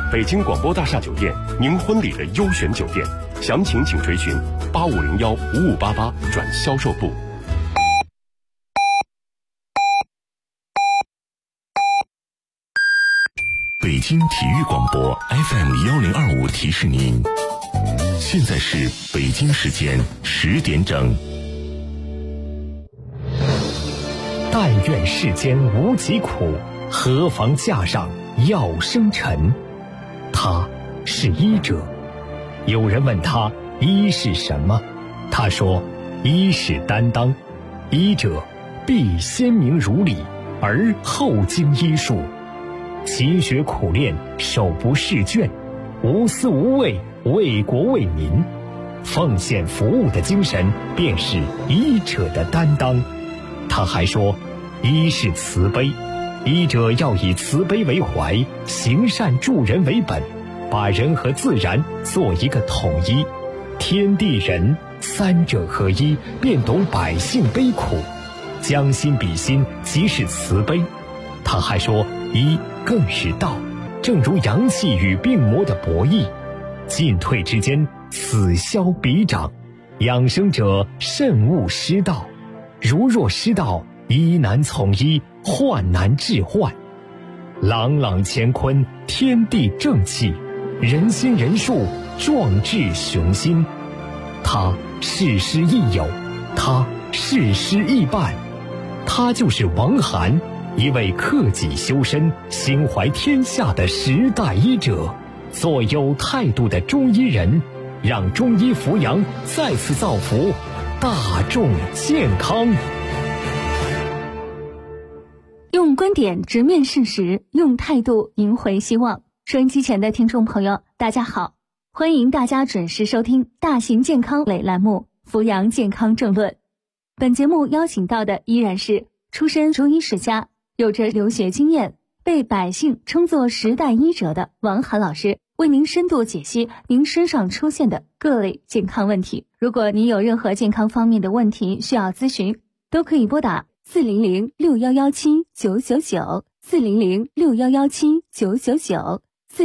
北京广播大厦酒店，您婚礼的优选酒店，详情请垂询85015588转销售部。 北京体育广播 FM1025提示您，现在是北京时间10点整。 但愿世间无疾苦，何妨架上药生尘。他是医者。有人问他医是什么，他说医是担当。医者必先明如理，而后经医术，勤学苦练，手不释卷，无私无畏，为国为民，奉献服务的精神便是医者的担当。他还说医是慈悲，医者要以慈悲为怀，行善助人为本，把人和自然做一个统一，天地人三者合一，便懂百姓悲苦，将心比心，即是慈悲。他还说医更是道，正如阳气与病魔的博弈，进退之间，此消彼长，养生者慎勿失道，如若失道，医难从医，患难治患。朗朗乾坤，天地正气，人心人术，壮志雄心。他事师亦友，他事师亦伴，他就是王涵，一位克己修身、心怀天下的时代医者，做有态度的中医人，让中医扶阳再次造福大众健康。 用观点直面事实，用态度赢回希望。收音机前的听众朋友，大家好，欢迎大家准时收听大型健康类栏目《扶阳健康政论》。本节目邀请到的依然是出身中医世家，有着留学经验，被百姓称作时代医者的王涵老师，为您深度解析您身上出现的各类健康问题。如果您有任何健康方面的问题需要咨询，都可以拨打400611799 400611799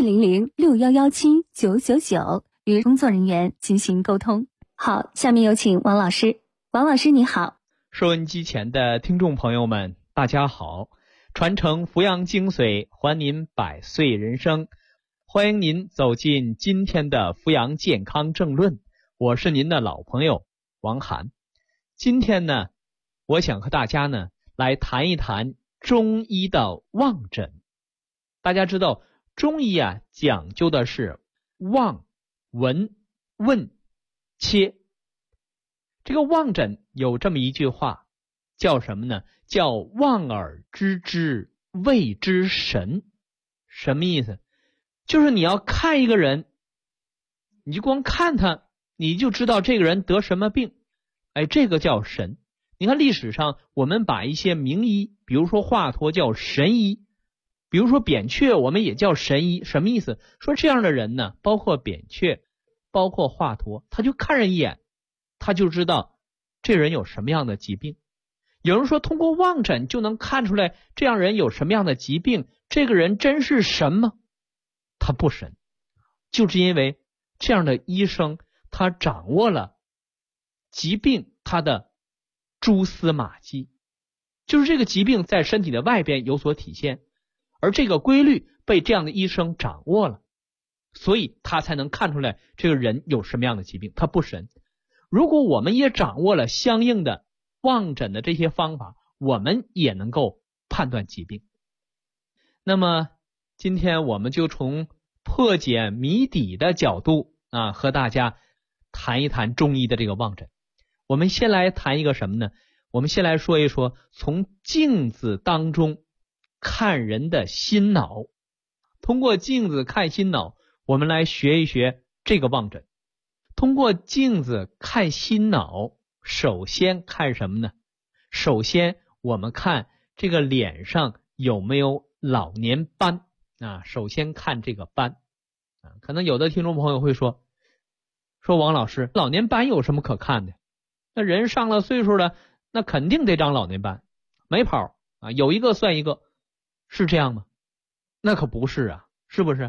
400611799与工作人员进行沟通。好，下面有请王老师。王老师你好。 收音机前的听众朋友们大家好，传承扶阳精髓，还您百岁人生，欢迎您走进今天的扶阳健康政论，我是您的老朋友王涵。今天呢，我想和大家呢来谈一谈中医的望诊。大家知道中医啊讲究的是望、闻、问、切。这个望诊有这么一句话，叫什么呢？叫望而知之，谓之神。什么意思？就是你要看一个人，你就光看他，你就知道这个人得什么病，这个叫神。你看历史上我们把一些名医，比如说华佗叫神医，比如说扁鹊我们也叫神医。什么意思？说这样的人呢，包括扁鹊，包括华佗，他就看人一眼，他就知道这人有什么样的疾病。有人说通过望诊就能看出来这样人有什么样的疾病，这个人真是神吗？他不神，就是因为这样的医生他掌握了疾病他的蛛丝马迹，就是这个疾病在身体的外边有所体现，而这个规律被这样的医生掌握了，所以他才能看出来这个人有什么样的疾病，他不神。如果我们也掌握了相应的望诊的这些方法，我们也能够判断疾病。那么今天我们就从破解谜底的角度和大家谈一谈中医的这个望诊。我们先来谈一个什么呢？我们先来说一说从镜子当中看人的心脑。通过镜子看心脑，我们来学一学这个望诊。通过镜子看心脑，首先看什么呢？首先我们看这个脸上有没有老年斑首先看这个斑可能有的听众朋友会说王老师，老年斑有什么可看的？那人上了岁数了，那肯定得长老年斑，没跑有一个算一个，是这样吗？那可不是啊，是不是？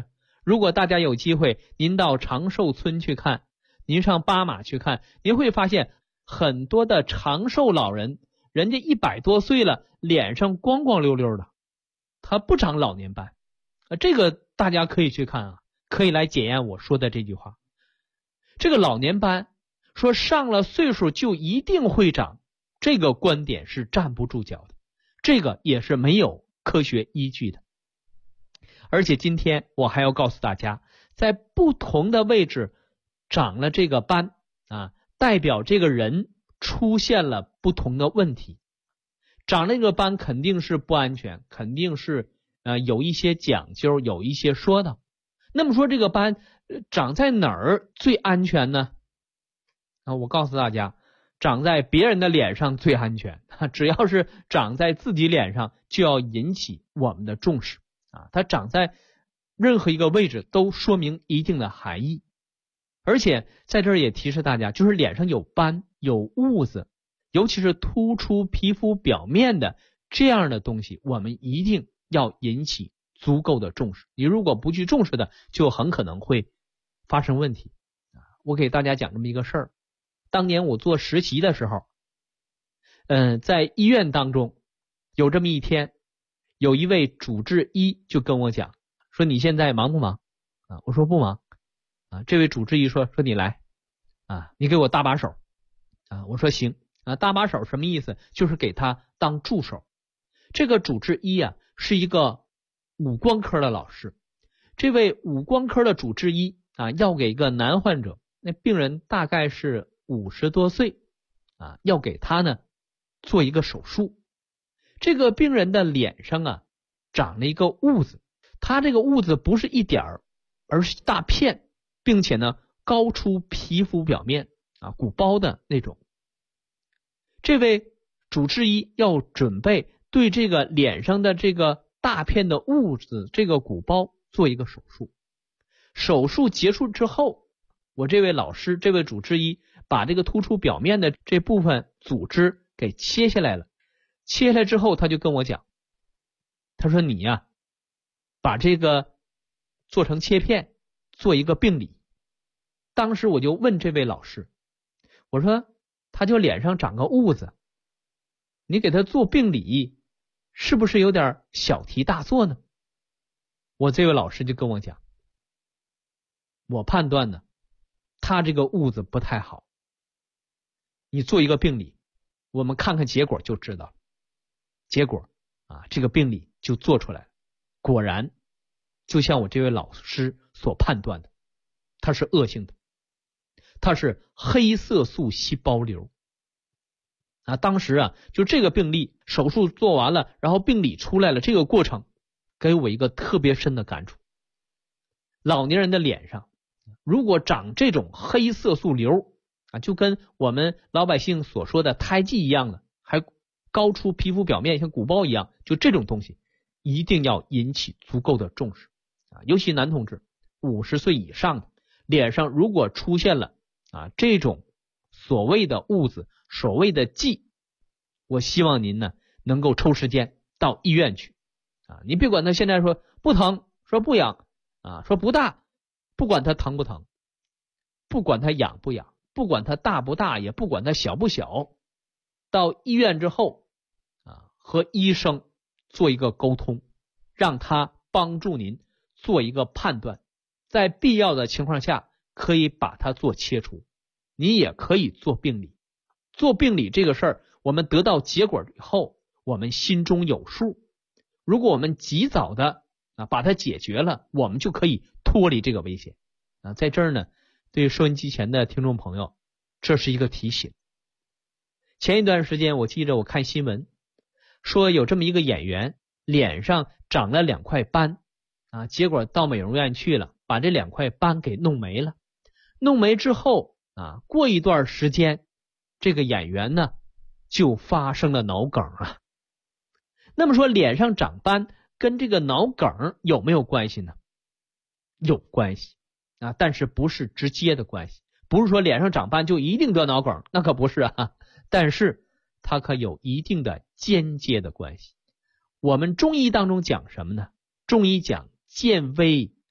如果大家有机会，您到长寿村去看，您上巴马去看，您会发现很多的长寿老人，人家100多岁了，脸上光光溜溜的，他不长老年斑。这个大家可以去看啊，可以来检验我说的这句话。这个老年斑说上了岁数就一定会长，这个观点是站不住脚的，这个也是没有科学依据的。而且今天我还要告诉大家，在不同的位置长了这个斑啊，代表这个人出现了不同的问题。长了这个斑肯定是不安全，肯定是有一些讲究，有一些说道。那么说这个斑长在哪儿最安全呢？我告诉大家，长在别人的脸上最安全，只要是长在自己脸上就要引起我们的重视啊！它长在任何一个位置都说明一定的含义。而且在这儿也提示大家，就是脸上有斑有痦子，尤其是突出皮肤表面的这样的东西，我们一定要引起足够的重视。你如果不去重视的，就很可能会发生问题。我给大家讲这么一个事儿，当年我做实习的时候，在医院当中有这么一天，有一位主治医就跟我讲，说你现在忙不忙？我说不忙。这位主治医说你来你给我搭把手我说行搭把手什么意思？就是给他当助手。这个主治医是一个五官科的老师。这位五官科的主治医要给一个男患者，那病人大概是50多岁要给他呢做一个手术。这个病人的脸上长了一个痦子，他这个痦子不是一点儿，而是大片，并且呢高出皮肤表面鼓包的那种。这位主治医要准备对这个脸上的这个大片的痦子这个鼓包做一个手术。手术结束之后，我这位老师这位主治医把这个突出表面的这部分组织给切下来了。切下来之后他就跟我讲，他说你把这个做成切片，做一个病理。当时我就问这位老师，我说他就脸上长个痦子，你给他做病理是不是有点小题大做呢？我这位老师就跟我讲，我判断呢他这个痦子不太好，你做一个病理，我们看看结果就知道了。结果这个病理就做出来了，果然就像我这位老师所判断的，它是恶性的，它是黑色素细胞瘤当时就这个病例手术做完了，然后病理出来了，这个过程给我一个特别深的感触。老年人的脸上如果长这种黑色素瘤就跟我们老百姓所说的胎记一样的，还高出皮肤表面像鼓包一样，就这种东西一定要引起足够的重视尤其男同志50岁以上的脸上如果出现了这种所谓的痦子，所谓的疥，我希望您呢能够抽时间到医院去你别管他现在说不疼，说不痒说不大，不管他疼不疼，不管他痒不痒，不管他大不大，也不管他小不小，到医院之后和医生做一个沟通，让他帮助您做一个判断，在必要的情况下可以把它做切除，你也可以做病理。做病理这个事儿，我们得到结果以后，我们心中有数。如果我们及早的把它解决了，我们就可以脱离这个危险在这儿呢，对收音机前的听众朋友，这是一个提醒。前一段时间我记着我看新闻说有这么一个演员脸上长了2块斑结果到美容院去了，把这2块斑给弄没了。弄没之后过一段时间，这个演员呢就发生了脑梗那么说脸上长斑跟这个脑梗有没有关系呢？有关系但是不是直接的关系，不是说脸上长斑就一定得脑梗，那可不是但是它可有一定的间接的关系。我们中医当中讲什么呢？中医讲见微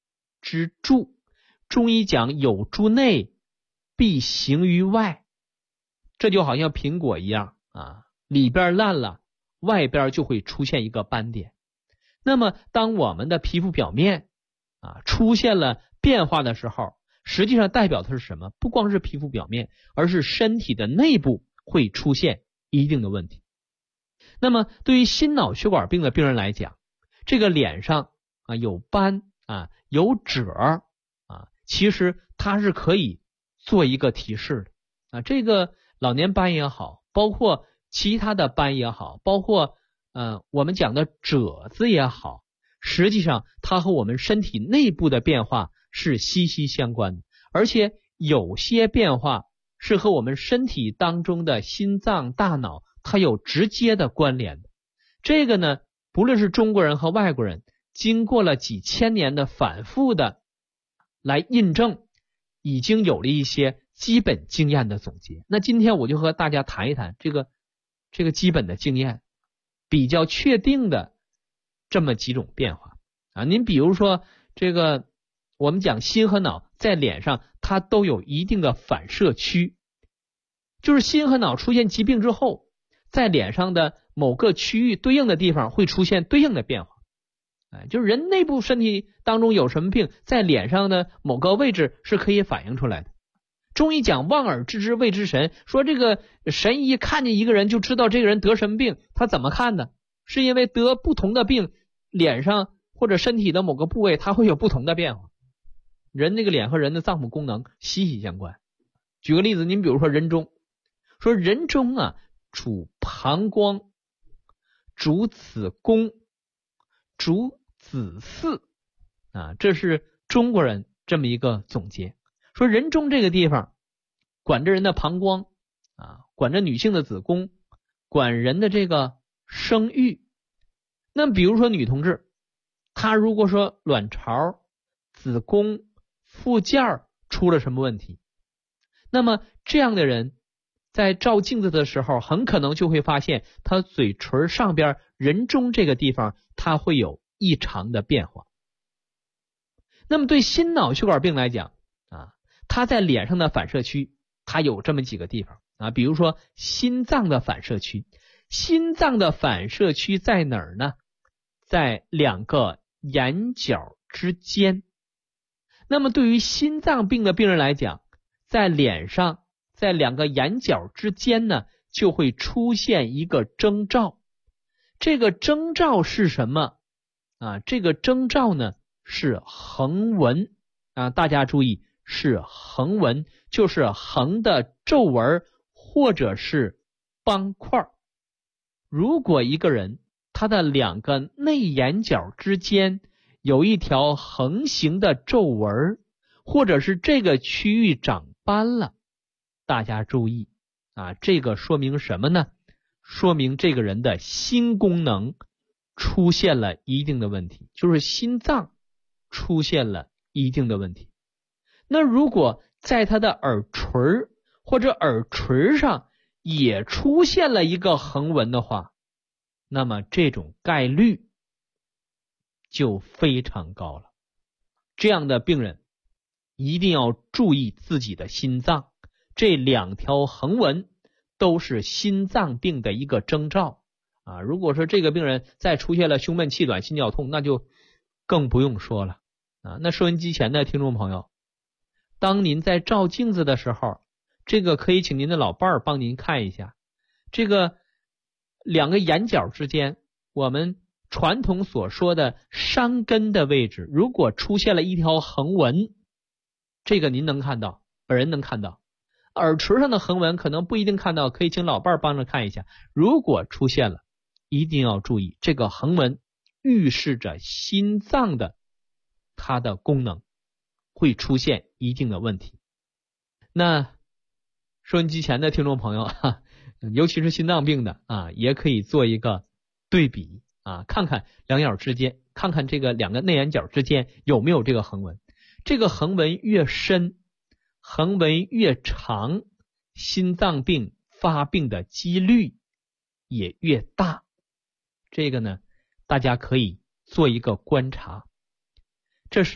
之助。中医讲有诸内，必行于外。这就好像苹果一样啊，里边烂了，外边就会出现一个斑点。那么当我们的皮肤表面出现了变化的时候，实际上代表的是什么？不光是皮肤表面，而是身体的内部会出现一定的问题。那么对于心脑血管病的病人来讲，这个脸上有斑有褶其实它是可以做一个提示的这个老年斑也好，包括其他的斑也好，包括我们讲的褶子也好，实际上它和我们身体内部的变化是息息相关的，而且有些变化是和我们身体当中的心脏、大脑它有直接的关联的。这个呢，不论是中国人和外国人，经过了几千年的反复的来印证，已经有了一些基本经验的总结。那今天我就和大家谈一谈这个基本的经验，比较确定的这么几种变化您比如说这个我们讲心和脑在脸上它都有一定的反射区，就是心和脑出现疾病之后，在脸上的某个区域对应的地方会出现对应的变化。就是人内部身体当中有什么病，在脸上的某个位置是可以反映出来的。中医讲望而知之谓之神，说这个神医看见一个人就知道这个人得什么病，他怎么看的？是因为得不同的病，脸上或者身体的某个部位它会有不同的变化。人那个脸和人的脏腑功能息息相关。举个例子，您比如说人中，说人中主膀胱，主子宫，主子嗣这是中国人这么一个总结。说人中这个地方管着人的膀胱管着女性的子宫，管人的这个生育。那么比如说女同志，她如果说卵巢、子宫、附件出了什么问题，那么这样的人在照镜子的时候，很可能就会发现她嘴唇上边人中这个地方它会有异常的变化。那么对心脑血管病来讲它在脸上的反射区它有这么几个地方比如说心脏的反射区。心脏的反射区在哪儿呢？在两个眼角之间。那么对于心脏病的病人来讲，在脸上在两个眼角之间呢，就会出现一个征兆。这个征兆是什么这个征兆呢是横纹大家注意，是横纹，就是横的皱纹或者是斑块。如果一个人他的两个内眼角之间有一条横行的皱纹，或者是这个区域长斑了，大家注意这个说明什么呢？说明这个人的心功能出现了一定的问题，就是心脏出现了一定的问题。那如果在他的耳垂或者耳垂上也出现了一个横纹的话，那么这种概率就非常高了。这样的病人一定要注意自己的心脏，这两条横纹都是心脏病的一个征兆如果说这个病人再出现了胸闷气短、心绞痛，那就更不用说了那收音机前的听众朋友，当您在照镜子的时候，这个可以请您的老伴儿帮您看一下，这个两个眼角之间，我们传统所说的山根的位置，如果出现了一条横纹，这个您能看到，本人能看到。耳垂上的横纹可能不一定看到，可以请老伴儿帮着看一下。如果出现了，一定要注意，这个横纹预示着心脏的它的功能会出现一定的问题。那收音机前的听众朋友尤其是心脏病的也可以做一个对比看看两眼之间，看看这个两个内眼角之间有没有这个横纹。这个横纹越深，横纹越长，心脏病发病的几率也越大。这个呢，大家可以做一个观察。这是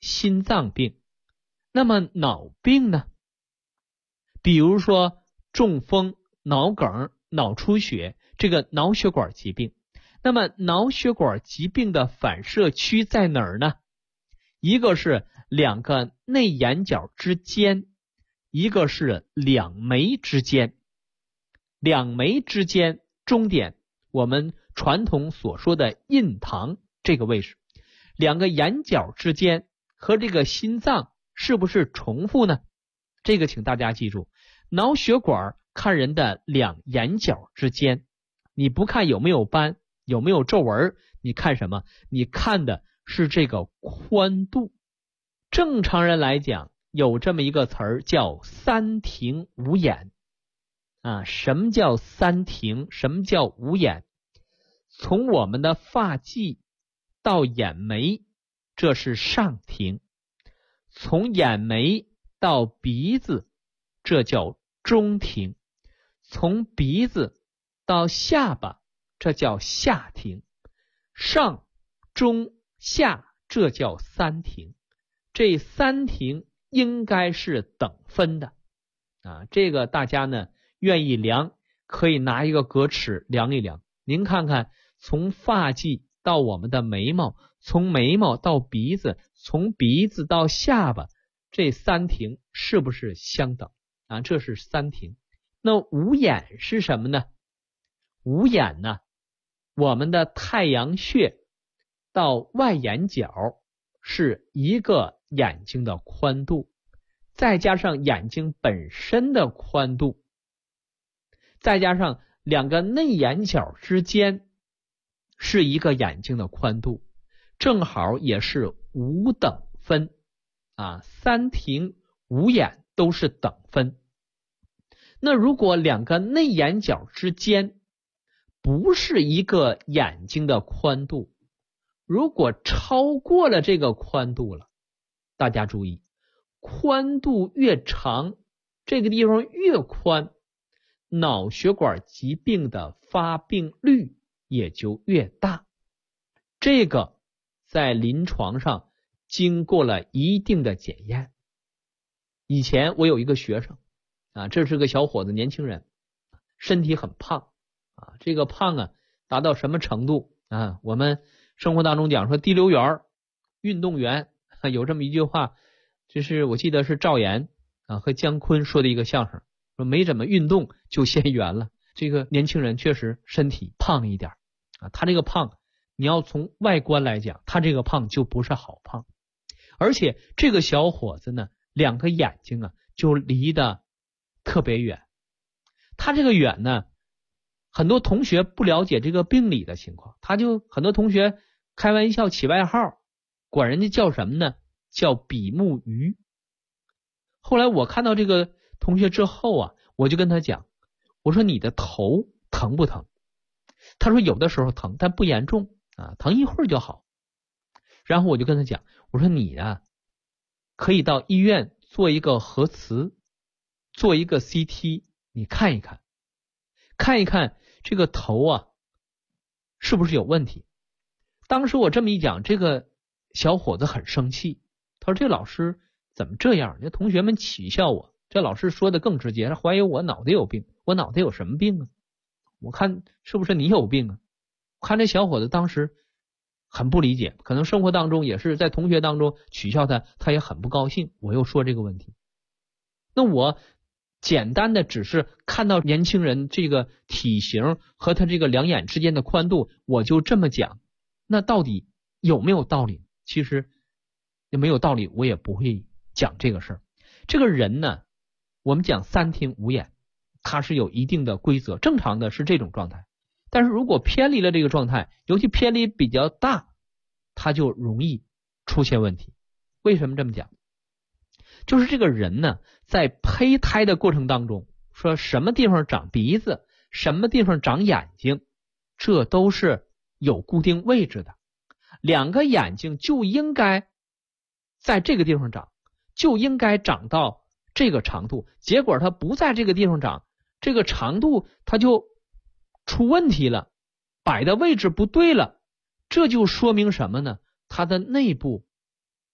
心脏病。那么脑病呢？比如说中风、脑梗、脑出血，这个脑血管疾病。那么脑血管疾病的反射区在哪儿呢？一个是两个内眼角之间，一个是两眉之间。两眉之间中点，我们传统所说的印堂这个位置，两个眼角之间和这个心脏是不是重复呢？这个请大家记住，脑血管看人的两眼角之间，你不看有没有斑，有没有皱纹，你看什么？你看的是这个宽度。正常人来讲，有这么一个词儿叫三庭五眼什么叫三庭？什么叫五眼？从我们的发际到眼眉，这是上庭；从眼眉到鼻子，这叫中庭；从鼻子到下巴，这叫下庭；上、中、下，这叫三庭。这三庭应该是等分的这个大家呢愿意量，可以拿一个格尺量一量。您看看，从发际到我们的眉毛，从眉毛到鼻子，从鼻子到下巴，这三庭是不是相等这是三庭。那五眼是什么呢？五眼呢，我们的太阳穴到外眼角是一个眼睛的宽度，再加上眼睛本身的宽度，再加上两个内眼角之间是一个眼睛的宽度，正好也是五等分三庭五眼都是等分。那如果两个内眼角之间不是一个眼睛的宽度，如果超过了这个宽度了，大家注意，宽度越长，这个地方越宽，脑血管疾病的发病率也就越大。这个在临床上经过了一定的检验。以前我有一个学生这是个小伙子，年轻人，身体很胖这个胖达到什么程度我们生活当中讲说滴溜圆运动员有这么一句话，这是我记得是赵岩和姜昆说的一个相声，说没怎么运动就先圆了。这个年轻人确实身体胖一点他这个胖你要从外观来讲，他这个胖就不是好胖。而且这个小伙子呢，两个眼睛就离得特别远。他这个远呢，很多同学不了解这个病理的情况，很多同学开玩笑起外号，管人家叫什么呢？叫比目鱼。后来我看到这个同学之后我就跟他讲，我说你的头疼不疼？他说有的时候疼，但不严重疼一会儿就好。然后我就跟他讲，我说你可以到医院做一个核磁，做一个 CT， 你看一看，看一看这个头是不是有问题。当时我这么一讲，这个小伙子很生气，他说这老师怎么这样？这同学们取笑我。这老师说的更直接，他怀疑我脑袋有病。我脑袋有什么病我看是不是你有病我看这小伙子当时很不理解，可能生活当中也是在同学当中取笑他，他也很不高兴。我又说这个问题，那我简单的只是看到年轻人这个体型和他这个两眼之间的宽度，我就这么讲，那到底有没有道理？其实也没有道理，我也不会讲这个事儿。这个人呢，我们讲三庭五眼，它是有一定的规则，正常的是这种状态。但是如果偏离了这个状态，尤其偏离比较大，它就容易出现问题。为什么这么讲？就是这个人呢，在胚胎的过程当中，说什么地方长鼻子，什么地方长眼睛，这都是有固定位置的。两个眼睛就应该在这个地方长，就应该长到这个长度，结果它不在这个地方长，这个长度它就出问题了，摆的位置不对了。这就说明什么呢？它的内部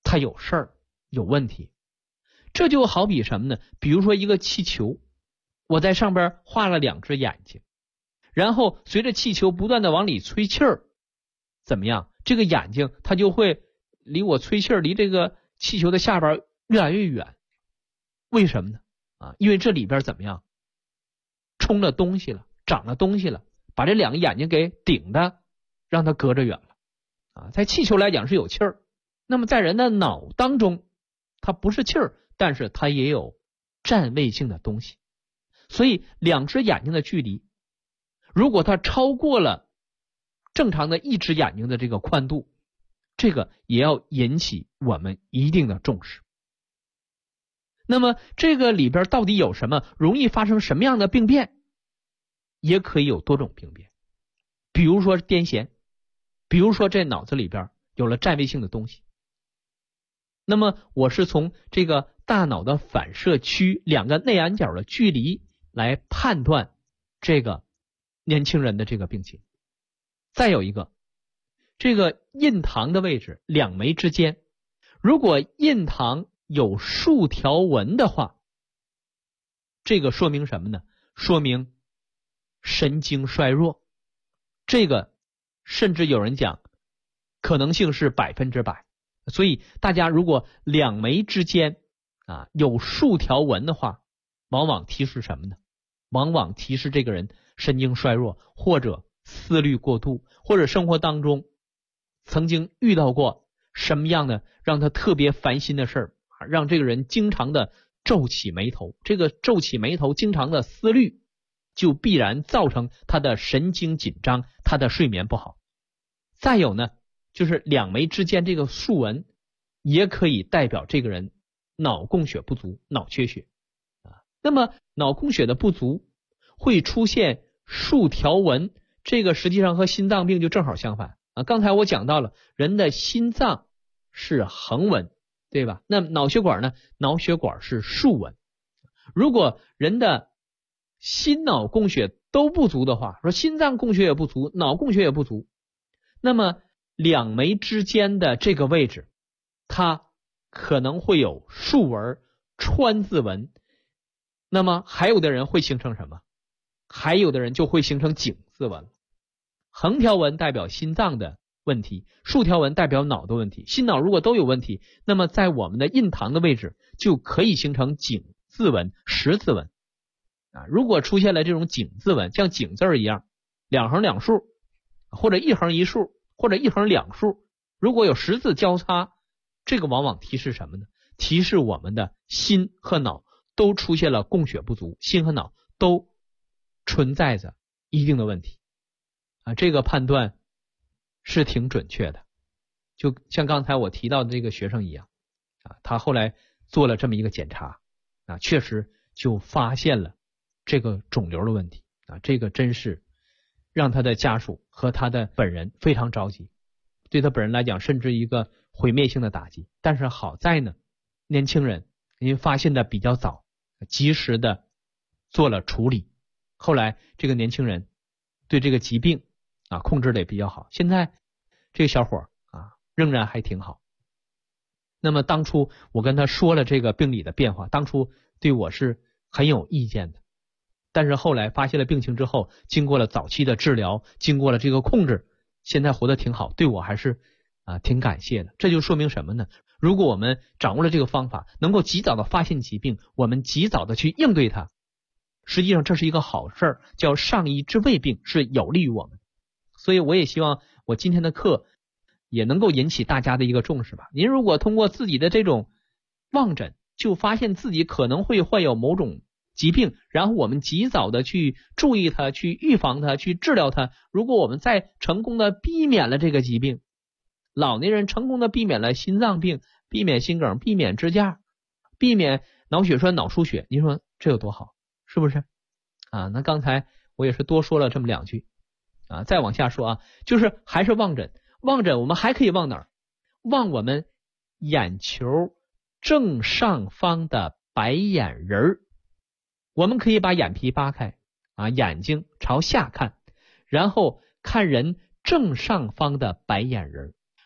它有事儿，有问题。这就好比什么呢？比如说一个气球，我在上边画了2只眼睛，然后随着气球不断的往里吹气儿，怎么样？这个眼睛它就会离我吹气儿，离这个气球的下边越来越远。为什么呢？因为这里边怎么样？冲了东西了，长了东西了，把这2个眼睛给顶的，让它隔着远了。在气球来讲是有气儿，那么在人的脑当中，它不是气儿，但是它也有占位性的东西。所以2只眼睛的距离，如果它超过了正常的1只眼睛的这个宽度，这个也要引起我们一定的重视。那么这个里边到底有什么，容易发生什么样的病变？也可以有多种病变，比如说癫痫，比如说这脑子里边有了占位性的东西。那么我是从这个大脑的反射区2个内眼角的距离来判断这个年轻人的这个病情。再有一个，这个印堂的位置2眉之间，如果印堂有竖条纹的话，这个说明什么呢？说明神经衰弱。这个甚至有人讲可能性是100%。所以大家如果2眉之间有竖条纹的话，往往提示什么呢？往往提示这个人神经衰弱，或者思虑过度，或者生活当中曾经遇到过什么样的让他特别烦心的事儿，让这个人经常的皱起眉头。这个皱起眉头，经常的思虑，就必然造成他的神经紧张，他的睡眠不好。再有呢，就是2眉之间这个竖纹也可以代表这个人脑供血不足，脑缺血。那么脑供血的不足会出现竖条纹，这个实际上和心脏病就正好相反。刚才我讲到了人的心脏是横纹，对吧？那脑血管呢？脑血管是竖纹。如果人的心脑供血都不足的话，说心脏供血也不足，脑供血也不足，那么2眉之间的这个位置，它可能会有竖纹、川字纹。那么还有的人会形成什么？还有的人就会形成井字纹。横条纹代表心脏的问题，竖条纹代表脑的问题。心脑如果都有问题，那么在我们的印堂的位置就可以形成井字纹、十字纹。如果出现了这种井字纹，像井字一样2横2竖，或者1横1竖，或者1横2竖，如果有十字交叉，这个往往提示什么呢？提示我们的心和脑都出现了供血不足，心和脑都存在着一定的问题。这个判断是挺准确的。就像刚才我提到的这个学生一样，他后来做了这么一个检查，确实就发现了这个肿瘤的问题。这个真是让他的家属和他的本人非常着急，对他本人来讲甚至一个毁灭性的打击。但是好在呢，年轻人因为发现的比较早，及时的做了处理，后来这个年轻人对这个疾病控制的也比较好，现在这个小伙仍然还挺好。那么当初我跟他说了这个病理的变化，当初对我是很有意见的，但是后来发现了病情之后，经过了早期的治疗，经过了这个控制，现在活得挺好，对我还是挺感谢的。这就说明什么呢？如果我们掌握了这个方法，能够及早的发现疾病，我们及早的去应对它，实际上这是一个好事儿，叫上医治未病，是有利于我们。所以我也希望我今天的课也能够引起大家的一个重视吧。您如果通过自己的这种望诊，就发现自己可能会患有某种疾病，然后我们及早的去注意它，去预防它，去治疗它。如果我们再成功的避免了这个疾病，老年人成功的避免了心脏病，避免心梗，避免支架，避免脑血栓、脑出血，您说这有多好，是不是？那刚才我也是多说了这么2句再往下说就是还是望诊。望诊我们还可以望哪儿？望我们眼球正上方的白眼仁。我们可以把眼皮扒开眼睛朝下看，然后看人正上方的白眼仁。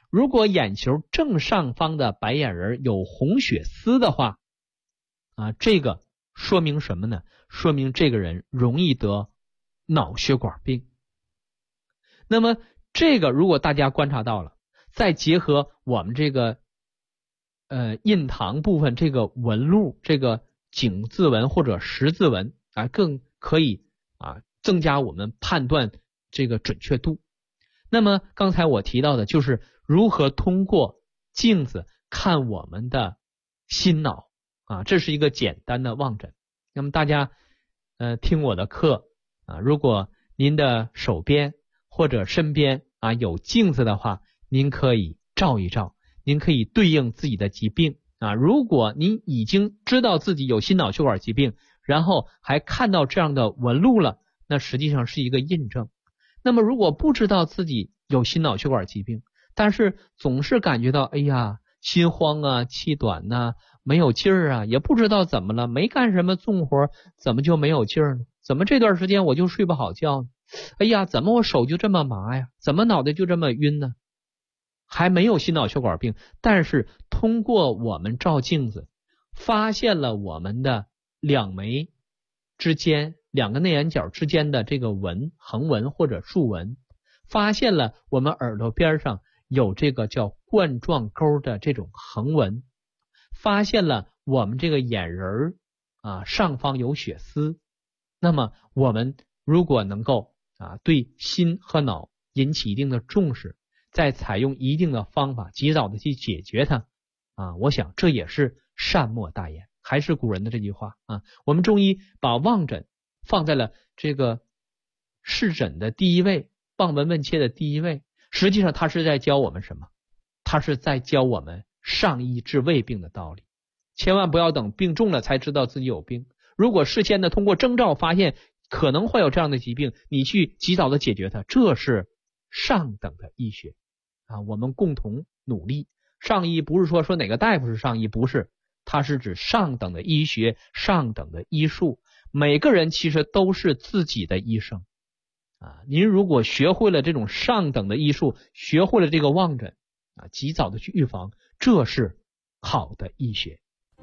如果眼球正上方的白眼仁有红血丝的话，这个说明什么呢？说明这个人容易得脑血管病。那么这个如果大家观察到了，再结合我们这个印堂部分这个纹路，这个井字纹或者十字纹更可以增加我们判断这个准确度。那么刚才我提到的就是如何通过镜子看我们的心脑这是一个简单的望诊。那么大家听我的课如果您的手边或者身边有镜子的话，您可以照一照，您可以对应自己的疾病如果您已经知道自己有心脑血管疾病，然后还看到这样的纹路了，那实际上是一个印证。那么如果不知道自己有心脑血管疾病，但是总是感觉到哎呀心慌气短没有劲儿也不知道怎么了，没干什么重活怎么就没有劲儿呢？怎么这段时间我就睡不好觉呢？哎呀怎么我手就这么麻呀？怎么脑袋就这么晕呢？还没有心脑血管病，但是通过我们照镜子发现了我们的两眉之间两个内眼角之间的这个纹，横纹或者竖纹，发现了我们耳朵边上有这个叫冠状沟的这种横纹，发现了我们这个眼仁上方有血丝。那么我们如果能够对心和脑引起一定的重视，再采用一定的方法及早的去解决它我想这也是善莫大焉。还是古人的这句话我们中医把望诊放在了这个视诊的第一位，望闻问切的第一位，实际上他是在教我们什么？他是在教我们上医治未病的道理。千万不要等病重了才知道自己有病，如果事先的通过征兆发现可能会有这样的疾病，你去及早的解决它，这是上等的医学我们共同努力。上医不是说哪个大夫是上医，不是，它是指上等的医学，上等的医术。每个人其实都是自己的医生您如果学会了这种上等的医术，学会了这个望诊及早的去预防，这是好的医学。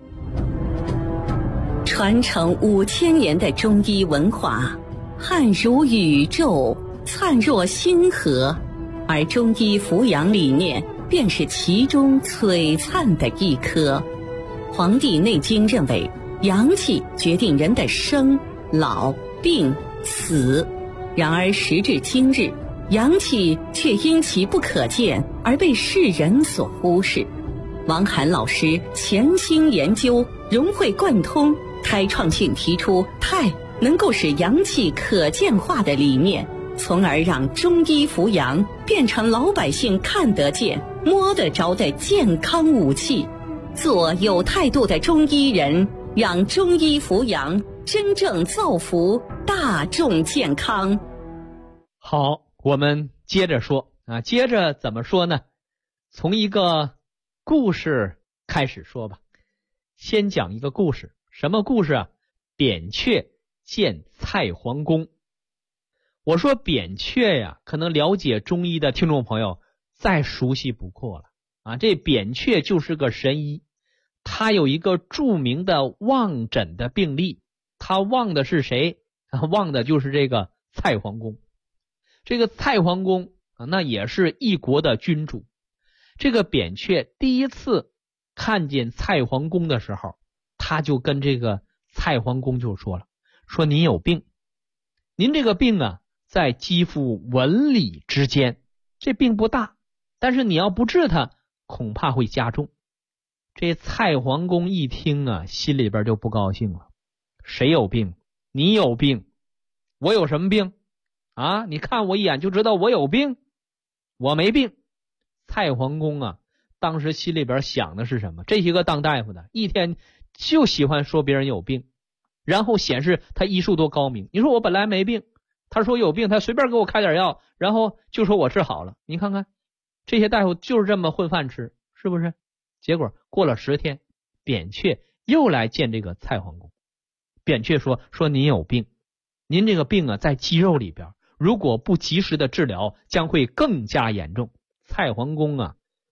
传承5000年的中医文化，汉如宇宙，灿若星河，而中医扶阳理念便是其中璀璨的一颗。《黄帝内经》认为，阳气决定人的生、老、病、死。然而时至今日，阳气却因其不可见而被世人所忽视。王涵老师潜心研究，融会贯通，开创性提出太能够使阳气可见化的理念，从而让中医扶阳变成老百姓看得见、摸得着的健康武器。做有态度的中医人，让中医扶阳真正造福大众健康。 好，我们接着说接着怎么说呢？从一个故事开始说吧。先讲一个故事。什么故事扁鹊见蔡桓公。我说扁鹊呀，可能了解中医的听众朋友再熟悉不过了这扁鹊就是个神医，他有一个著名的望诊的病例。他望的是谁？望的就是这个蔡桓公。这个蔡桓公那也是一国的君主。这个扁鹊第一次看见蔡桓公的时候，他就跟这个蔡桓公就说了，说您有病，您这个病在肌肤纹理之间，这病不大，但是你要不治它，恐怕会加重。这蔡桓公一听心里边就不高兴了。谁有病？你有病。我有什么病你看我一眼就知道我有病？我没病。蔡桓公当时心里边想的是什么？这些个当大夫的一天就喜欢说别人有病，然后显示他医术多高明。你说我本来没病，他说有病，他随便给我开点药，然后就说我治好了。你看看这些大夫就是这么混饭吃，是不是？结果过了10天，扁鹊又来见这个蔡桓公。扁鹊说您有病，您这个病在肌肉里边，如果不及时的治疗，将会更加严重。蔡桓公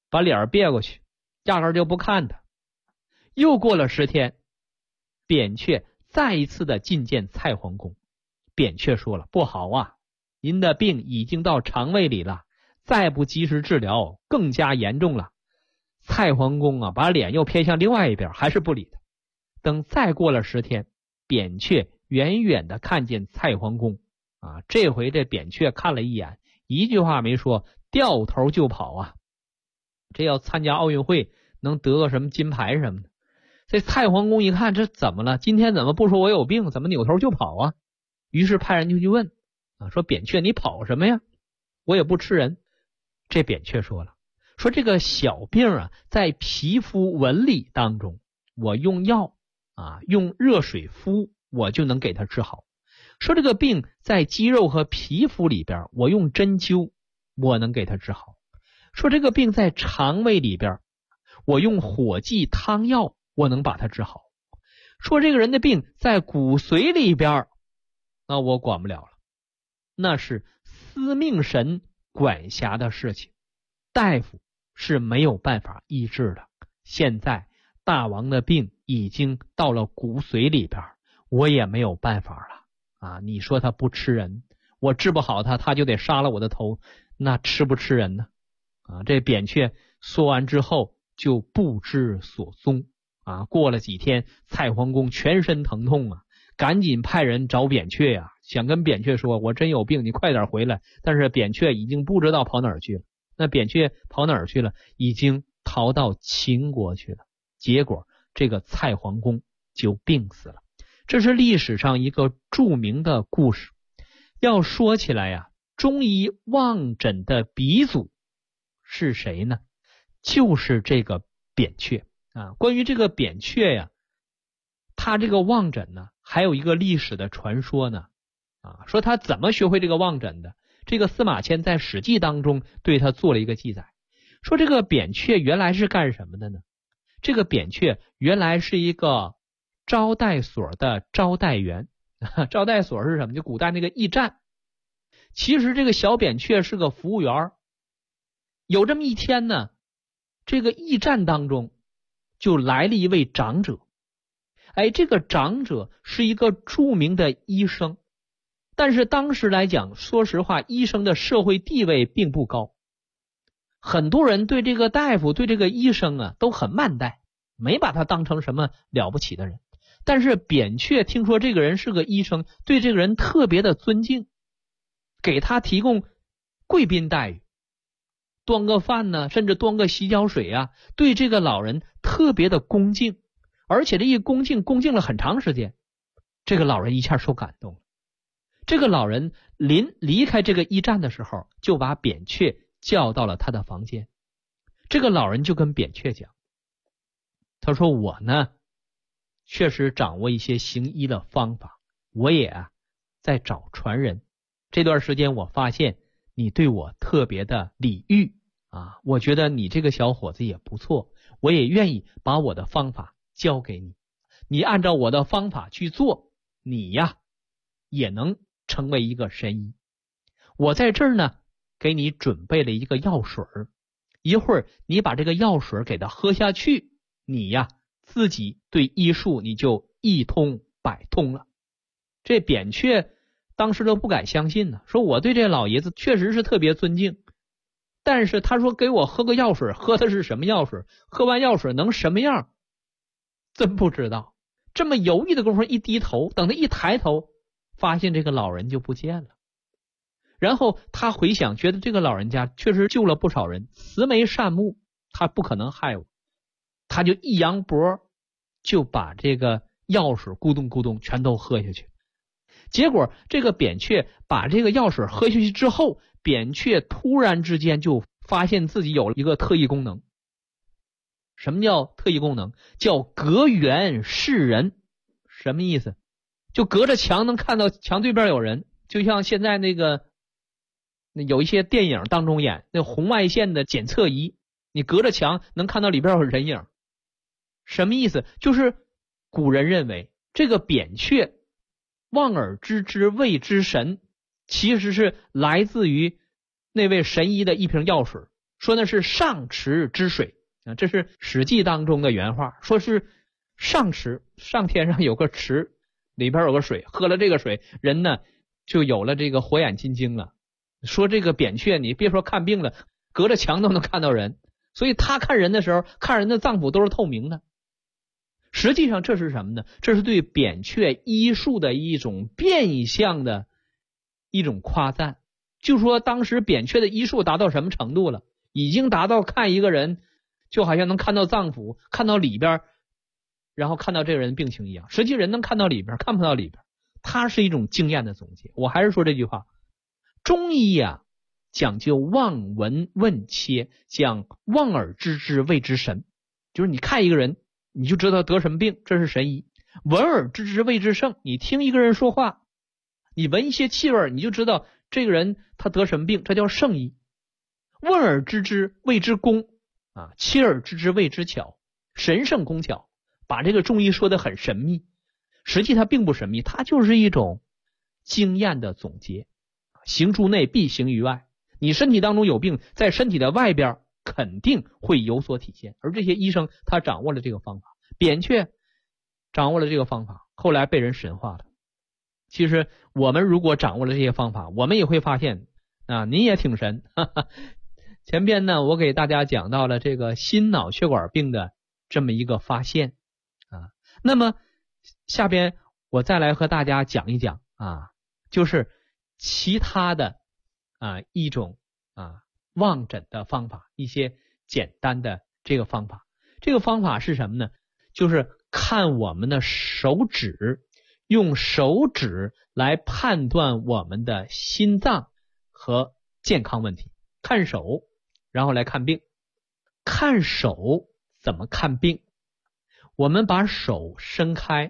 把脸别过去，压根就不看他。又过了10天，扁鹊再一次的觐见蔡桓公。扁鹊说了，不好啊，您的病已经到肠胃里了，再不及时治疗更加严重了。蔡桓公啊，把脸又偏向另外一边，还是不理他。等再过了10天，扁鹊远远的看见蔡桓公啊，这回这扁鹊看了一眼，一句话没说，掉头就跑啊。这要参加奥运会能得个什么金牌什么的。这蔡桓公一看，这怎么了？今天怎么不说我有病，怎么扭头就跑啊？于是派人就去问啊，说扁鹊你跑什么呀？我也不吃人。这扁鹊说了，说这个小病啊，在皮肤纹理当中，我用药啊，用热水敷，我就能给它治好。说这个病在肌肉和皮肤里边，我用针灸，我能给它治好。说这个病在肠胃里边，我用火剂汤药，我能把它治好。说这个人的病在骨髓里边，那我管不了了，那是司命神管辖的事情，大夫是没有办法医治的。现在大王的病已经到了骨髓里边，我也没有办法了啊！你说他不吃人，我治不好他，他就得杀了我的头，那吃不吃人呢？啊！这扁鹊说完之后就不知所踪啊！过了几天，蔡桓公全身疼痛啊，赶紧派人找扁鹊呀，想跟扁鹊说，我真有病，你快点回来。但是扁鹊已经不知道跑哪儿去了。那扁鹊跑哪儿去了？已经逃到秦国去了。结果这个蔡桓公就病死了。这是历史上一个著名的故事。要说起来呀，中医望诊的鼻祖是谁呢？就是这个扁鹊啊。关于这个扁鹊呀，他这个望诊呢，还有一个历史的传说呢。啊，说他怎么学会这个望诊的？这个司马迁在《史记》当中对他做了一个记载，说这个扁鹊原来是干什么的呢？这个扁鹊原来是一个招待所的招待员。招待所是什么？就古代那个驿站。其实这个小扁鹊是个服务员。有这么一天呢，这个驿站当中就来了一位长者。哎，这个长者是一个著名的医生，但是当时来讲，说实话，医生的社会地位并不高。很多人对这个大夫，对这个医生啊，都很慢待，没把他当成什么了不起的人。但是扁鹊听说这个人是个医生，对这个人特别的尊敬，给他提供贵宾待遇，端个饭呢，甚至端个洗脚水啊，对这个老人特别的恭敬。而且这一恭敬了很长时间，这个老人一下受感动了。这个老人临离开这个驿站的时候，就把扁鹊叫到了他的房间。这个老人就跟扁鹊讲，他说我呢，确实掌握一些行医的方法，我也在找传人。这段时间我发现你对我特别的礼遇啊，我觉得你这个小伙子也不错，我也愿意把我的方法教给你，你按照我的方法去做，你呀也能成为一个神医。我在这儿呢，给你准备了一个药水，一会儿你把这个药水给他喝下去，你呀自己对医术你就一通百通了。这扁鹊当时都不敢相信呢，说我对这老爷子确实是特别尊敬，但是他说给我喝个药水，喝的是什么药水？喝完药水能什么样？真不知道。这么犹豫的功夫，一低头，等他一抬头，发现这个老人就不见了。然后他回想，觉得这个老人家确实救了不少人，慈眉善目，他不可能害我。他就一扬脖，就把这个药水咕咚咕咚全都喝下去。结果这个扁鹊把这个药水喝下去之后，扁鹊突然之间就发现自己有了一个特异功能。什么叫特异功能？叫隔远视人。什么意思？就隔着墙能看到墙对边有人，就像现在那个有一些电影当中演那红外线的检测仪，你隔着墙能看到里边有人影。什么意思？就是古人认为这个扁鹊望而知之谓之神，其实是来自于那位神医的一瓶药水。 说那是上池之水啊，这是《史记》当中的原话，说是上池，上天上有个池，里边有个水，喝了这个水，人呢就有了这个火眼金睛了。说这个扁鹊，你别说看病了，隔着墙都能看到人，所以他看人的时候，看人的脏腑都是透明的。实际上这是什么呢？这是对扁鹊医术的一种变相的一种夸赞。就说当时扁鹊的医术达到什么程度了，已经达到看一个人就好像能看到脏腑，看到里边，然后看到这个人病情一样。实际人能看到里边，看不到里边，它是一种经验的总结。我还是说这句话，中医啊讲究望闻问切，讲望而知之谓之神，就是你看一个人你就知道得什么病，这是神医。闻而知之谓之圣，你听一个人说话，你闻一些气味你就知道这个人他得什么病，这叫圣医。问而知之谓之公啊，切而知之谓之巧，神圣工巧，把这个中医说得很神秘，实际它并不神秘，它就是一种经验的总结。行诸内必行于外，你身体当中有病，在身体的外边肯定会有所体现，而这些医生他掌握了这个方法，扁鹊掌握了这个方法，后来被人神化了。其实我们如果掌握了这些方法，我们也会发现啊，您也挺神。前边呢我给大家讲到了这个心脑血管病的这么一个发现啊，那么下边我再来和大家讲一讲啊，就是其他的一种望诊的方法，一些简单的这个方法。这个方法是什么呢？就是看我们的手指，用手指来判断我们的心脏和健康问题。看手然后来看病。看手怎么看病？我们把手伸开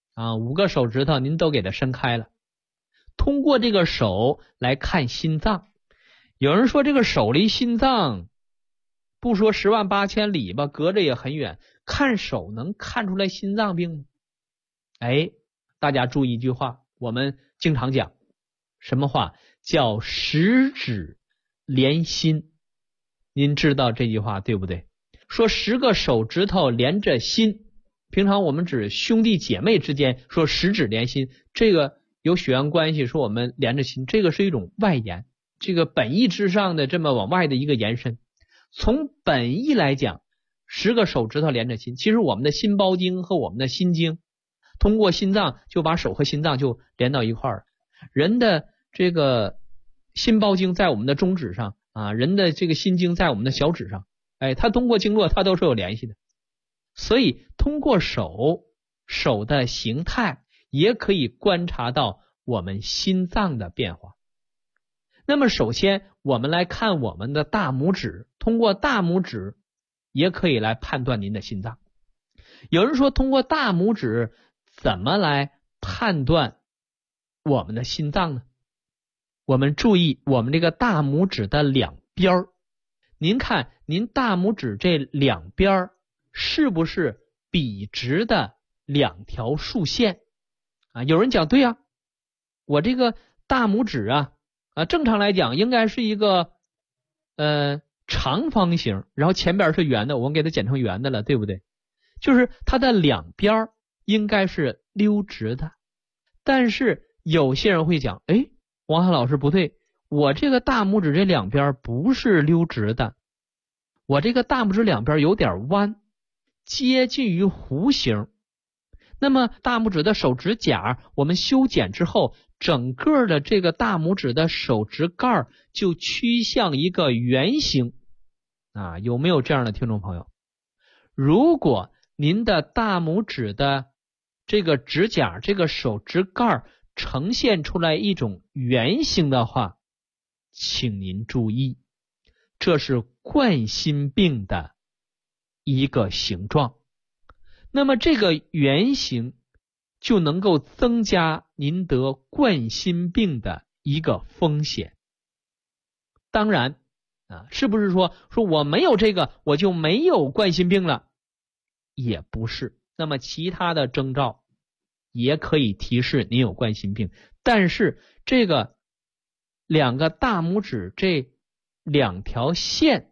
5个手指头您都给它伸开了，通过这个手来看心脏。有人说这个手离心脏不说10万8千里吧，隔着也很远，看手能看出来心脏病吗？大家注意一句话，我们经常讲什么话？叫十指连心。您知道这句话对不对？说10个手指头连着心，平常我们指兄弟姐妹之间说十指连心，这个有血缘关系，说我们连着心，这个是一种外延，这个本意之上的这么往外的一个延伸。从本意来讲，10个手指头连着心，其实我们的心包经和我们的心经通过心脏就把手和心脏就连到一块儿。人的这个心包经在我们的中指上人的这个心经在我们的小指上，它通过经络它都是有联系的。所以通过手的形态也可以观察到我们心脏的变化。那么首先我们来看我们的大拇指，通过大拇指也可以来判断您的心脏。有人说通过大拇指怎么来判断我们的心脏呢？我们注意我们这个大拇指的两边，您看您大拇指这两边是不是笔直的两条竖线有人讲对啊，我这个大拇指正常来讲应该是一个长方形，然后前边是圆的，我们给它剪成圆的了，对不对？就是它的两边应该是溜直的。但是有些人会讲，王涵老师不对，我这个大拇指这两边不是溜直的，我这个大拇指两边有点弯，接近于弧形。那么大拇指的手指甲我们修剪之后，整个的这个大拇指的手指盖就趋向一个圆形有没有这样的听众朋友？如果您的大拇指的这个指甲这个手指盖呈现出来一种圆形的话，请您注意，这是冠心病的一个形状。那么这个圆形就能够增加您得冠心病的一个风险。当然是不是说我没有这个我就没有冠心病了？也不是。那么其他的征兆也可以提示您有冠心病，但是这个两个大拇指这两条线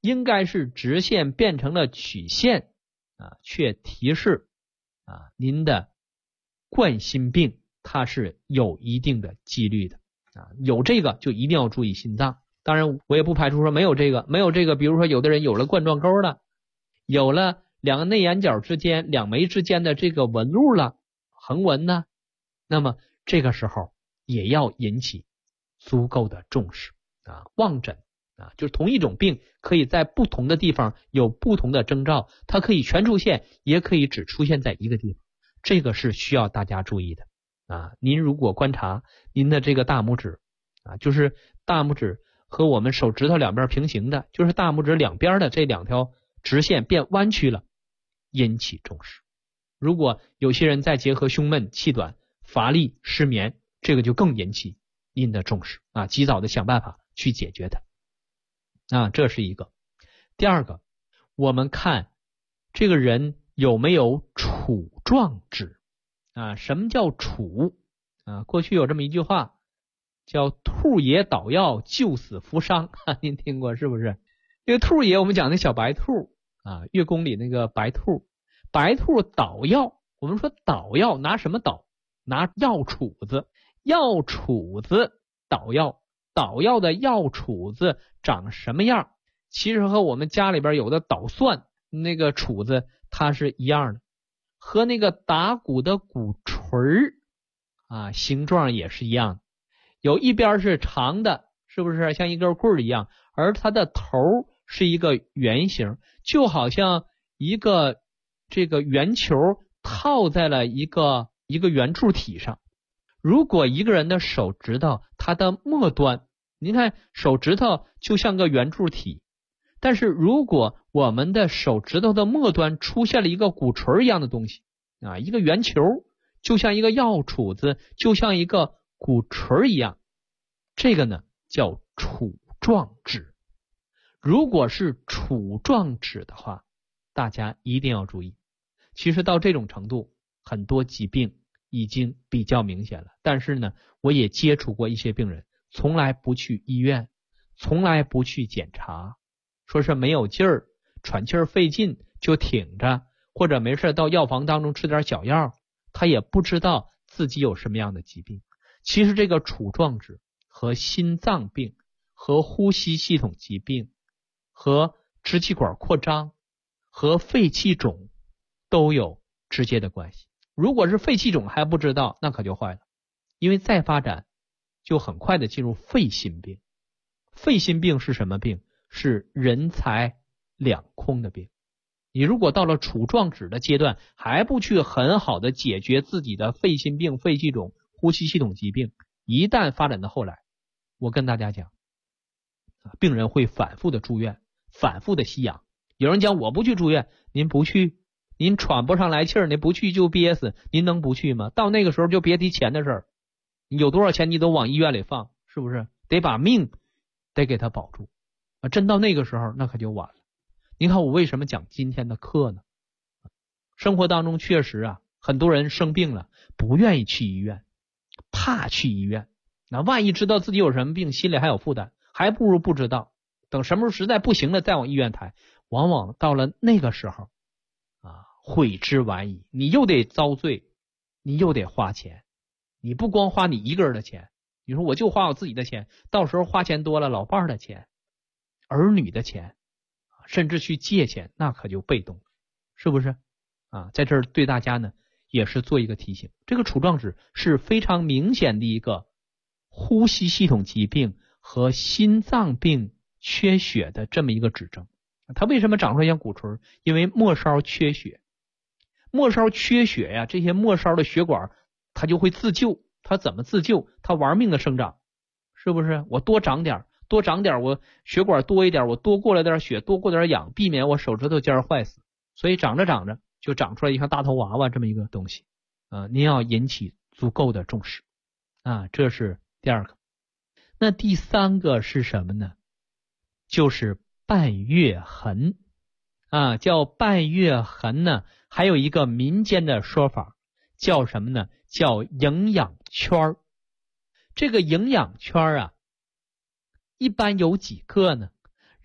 应该是直线变成了曲线却提示您的冠心病它是有一定的几率的有这个就一定要注意心脏。当然我也不排除说没有这个，比如说有的人有了冠状沟了，有了两个内眼角之间两眉之间的这个纹路了，横纹呢，那么这个时候也要引起足够的重视望诊就是同一种病可以在不同的地方有不同的征兆，它可以全出现，也可以只出现在一个地方，这个是需要大家注意的您如果观察您的这个大拇指就是大拇指和我们手指头两边平行的，就是大拇指两边的这两条直线变弯曲了，引起重视。如果有些人再结合胸闷、气短、乏力、失眠，这个就更引起您的重视及早的想办法去解决它这是一个。第二个，我们看这个人有没有杵状指什么叫杵过去有这么一句话叫兔爷捣药救死扶伤您听过是不是？这个兔爷我们讲那小白兔月宫里那个白兔捣药，我们说捣药拿什么捣？拿药杵子，药杵子捣药，捣药的药杵子长什么样？其实和我们家里边有的捣蒜那个杵子它是一样的，和那个打鼓的鼓槌形状也是一样的，有一边是长的，是不是像一根棍一样，而它的头是一个圆形，就好像一个这个圆球套在了一个圆柱体上。如果一个人的手指头它的末端，您看手指头就像个圆柱体，但是如果我们的手指头的末端出现了一个鼓槌一样的东西一个圆球，就像一个药杵子，就像一个鼓槌一样，这个呢叫杵状指。如果是杵状指的话，大家一定要注意。其实到这种程度，很多疾病已经比较明显了，但是呢，我也接触过一些病人，从来不去医院，从来不去检查，说是没有劲儿，喘气儿费劲就挺着，或者没事到药房当中吃点小药，他也不知道自己有什么样的疾病。其实这个杵状指和心脏病、和呼吸系统疾病、和支气管扩张、和肺气肿都有直接的关系。如果是肺气肿还不知道，那可就坏了，因为再发展就很快的进入肺心病。肺心病是什么病？是人财两空的病。你如果到了杵状指的阶段，还不去很好的解决自己的肺心病、肺气肿、呼吸系统疾病，一旦发展到后来，我跟大家讲，病人会反复的住院，反复的吸氧。有人讲我不去住院，您不去，您喘不上来气儿，您不去就憋死，您能不去吗？到那个时候就别提钱的事儿，有多少钱你都往医院里放，是不是？得把命得给他保住真到那个时候那可就晚了。您看我为什么讲今天的课呢？生活当中确实很多人生病了不愿意去医院，怕去医院，那万一知道自己有什么病，心里还有负担，还不如不知道，等什么时候实在不行了再往医院抬。往往到了那个时候悔之晚矣，你又得遭罪，你又得花钱，你不光花你一个人的钱，你说我就花我自己的钱，到时候花钱多了，老伴儿的钱、儿女的钱，甚至去借钱，那可就被动了，是不是在这儿对大家呢也是做一个提醒，这个杵状指是非常明显的一个呼吸系统疾病和心脏病缺血的这么一个指征。它为什么长出来像鼓槌？因为末梢缺血，末梢缺血呀，这些末梢的血管它就会自救。它怎么自救？它玩命的生长，是不是？我多长点，我血管多一点，我多过来点血，多过点氧，避免我手指头尖坏死。所以长着长着就长出来一个大头娃娃这么一个东西您要引起足够的重视这是第二个。那第三个是什么呢？就是半月痕叫半月痕呢，还有一个民间的说法叫什么呢？叫营养圈。这个营养圈一般有几个呢？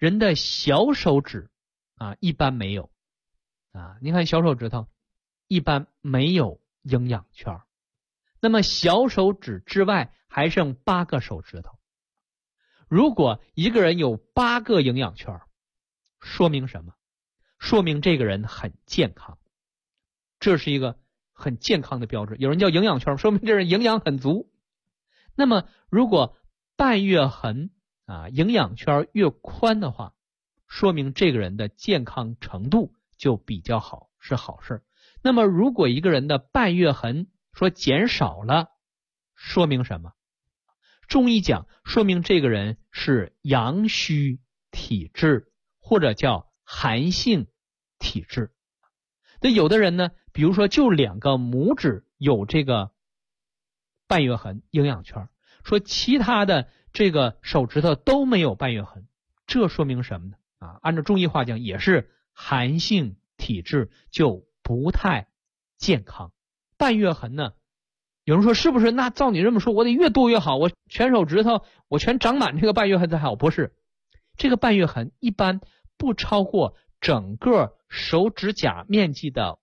人的小手指一般没有你看小手指头一般没有营养圈，那么小手指之外还剩8个手指头。如果一个人有8个营养圈，说明什么？说明这个人很健康，这是一个很健康的标志。有人叫营养圈，说明这人营养很足。那么如果半月痕营养圈越宽的话，说明这个人的健康程度就比较好，是好事。那么如果一个人的半月痕说减少了，说明什么？中医讲，说明这个人是阳虚体质，或者叫寒性体质。那有的人呢，比如说就2个拇指有这个半月痕营养圈，说其他的这个手指头都没有半月痕，这说明什么呢？按照中医话讲，也是寒性体质，就不太健康。半月痕呢，有人说是不是？那照你这么说，我得越多越好，我全手指头我全长满这个半月痕才好。不是，这个半月痕一般不超过整个手指甲面积的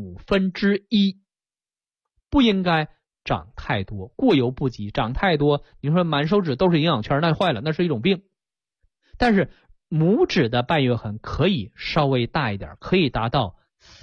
1/5，不应该长太多，过犹不及。长太多，你说满手指都是营养圈，那坏了，那是一种病。但是拇指的半月痕可以稍微大一点，可以达到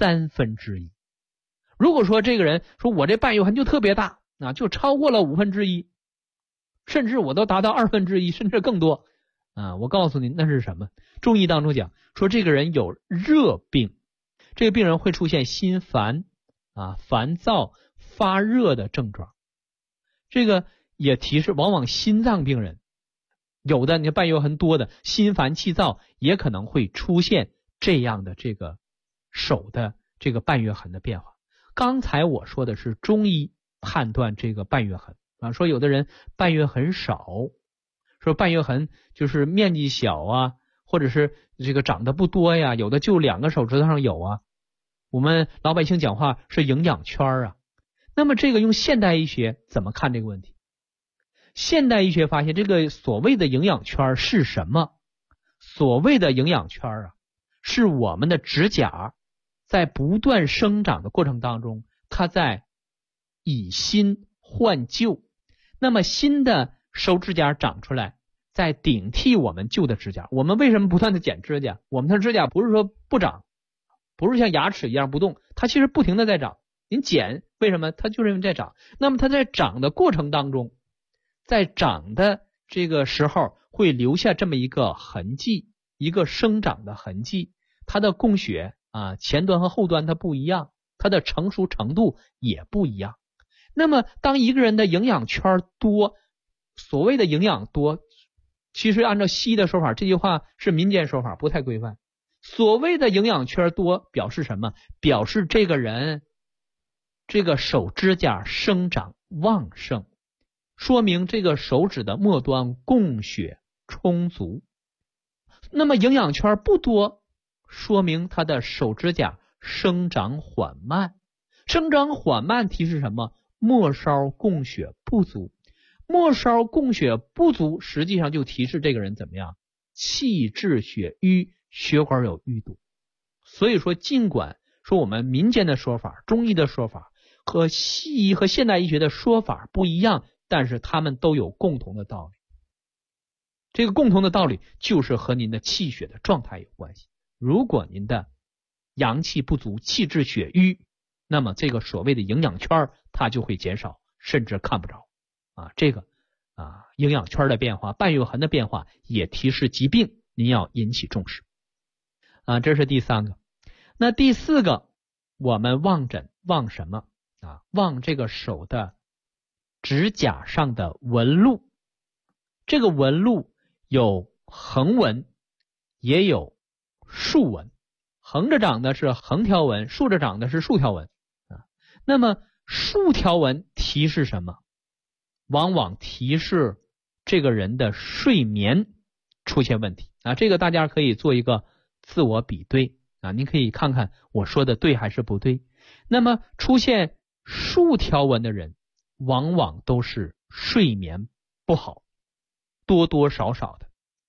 1/3。如果说这个人说我这半月痕就特别大就超过了1/5，甚至我都达到1/2，甚至更多我告诉您那是什么？中医当中讲说这个人有热病，这个病人会出现心烦烦躁发热的症状。这个也提示往往心脏病人有的你半月痕多的心烦气躁，也可能会出现这样的这个手的这个半月痕的变化。刚才我说的是中医判断这个半月痕说有的人半月痕少，说半月痕就是面积小或者是这个长得不多呀，有的就2个手指头上有我们老百姓讲话是营养圈那么这个用现代医学怎么看这个问题？现代医学发现这个所谓的营养圈是什么？所谓的营养圈是我们的指甲在不断生长的过程当中，它在以新换旧。那么新的手指甲长出来，在顶替我们旧的指甲。我们为什么不断的剪指甲？我们的指甲不是说不长，不是像牙齿一样不动，它其实不停的在长。您剪为什么？它就是因为在长。那么它在长的过程当中，在长的这个时候会留下这么一个痕迹，一个生长的痕迹。它的供血前端和后端它不一样，它的成熟程度也不一样。那么当一个人的营养圈多，所谓的营养多，其实按照西医的说法，这句话是民间说法，不太规范。所谓的营养圈多表示什么？表示这个人这个手指甲生长旺盛，说明这个手指的末端供血充足。那么营养圈不多，说明他的手指甲生长缓慢。生长缓慢提示什么？末梢供血不足。末梢供血不足，实际上就提示这个人怎么样？气滞血瘀，血管有淤堵。所以说尽管说我们民间的说法，中医的说法和西医和现代医学的说法不一样，但是他们都有共同的道理。这个共同的道理就是和您的气血的状态有关系。如果您的阳气不足，气滞血瘀，那么这个所谓的营养圈它就会减少，甚至看不着这个营养圈的变化，半月痕的变化也提示疾病，您要引起重视这是第3个。那第4个，我们望诊望什么望这个手的指甲上的纹路。这个纹路有横纹也有竖纹，横着长的是横条纹，竖着长的是竖条纹那么竖条纹提示什么？往往提示这个人的睡眠出现问题这个大家可以做一个自我比对您可以看看我说的对还是不对。那么出现竖条纹的人往往都是睡眠不好，多多少少的。